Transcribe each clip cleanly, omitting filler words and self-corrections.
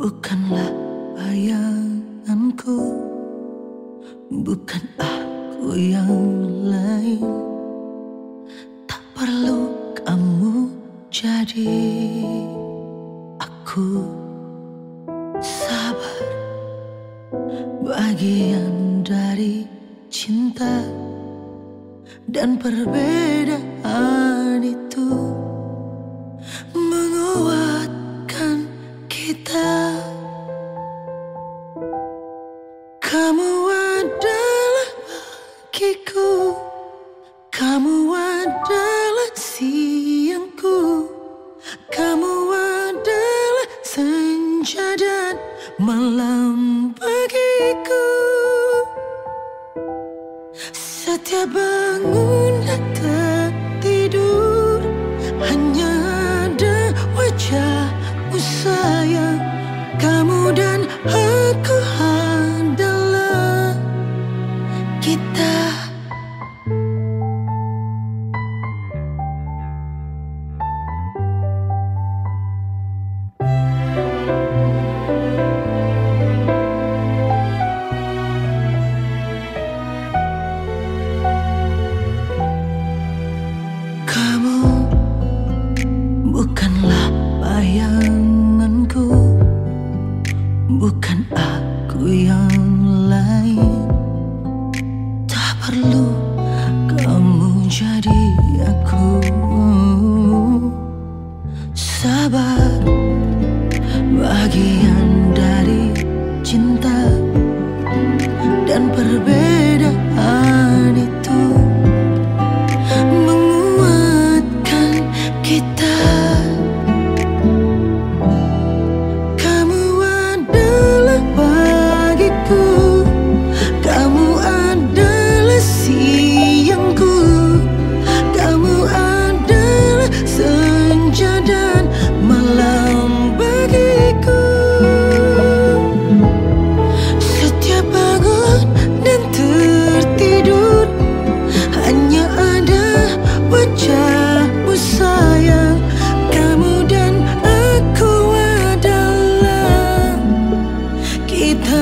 Bukanlah bayanganku, bukan aku yang lain. Tak perlu kamu jadi aku. Sabar, bagian dari cinta, dan perbedaan itu menguatkan kita. Kamu adalah bagiku, kamu adalah siangku, kamu adalah senja dan malam bagiku. Setiap bangun dan tertidur, hanya ada wajahmu sayang. Kamu dan aku adalah kita. Kamu bukanlah bayanganku, bukan aku yang lain. Tak perlu kamu jadi aku. Sabar, bagian dari cinta, dan perbedaan itu menguatkan kita. Kamu adalah bagiku, kamu adalah siangku, kamu adalah senja dan malam bagiku. Setiap bangun dan tertidur, hanya ada wajahmu sayang. Kamu dan aku adalah kita.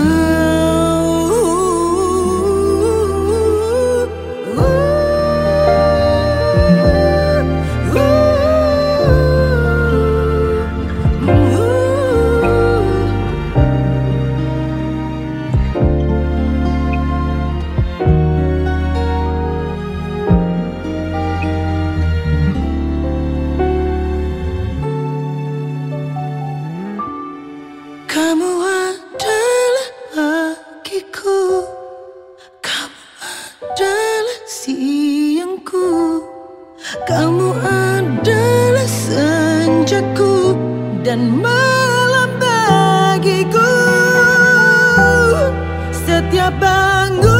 Kamu adalah bagiku, kamu adalah siangku, kamu adalah senjaku dan malam bagiku. Setiap bangun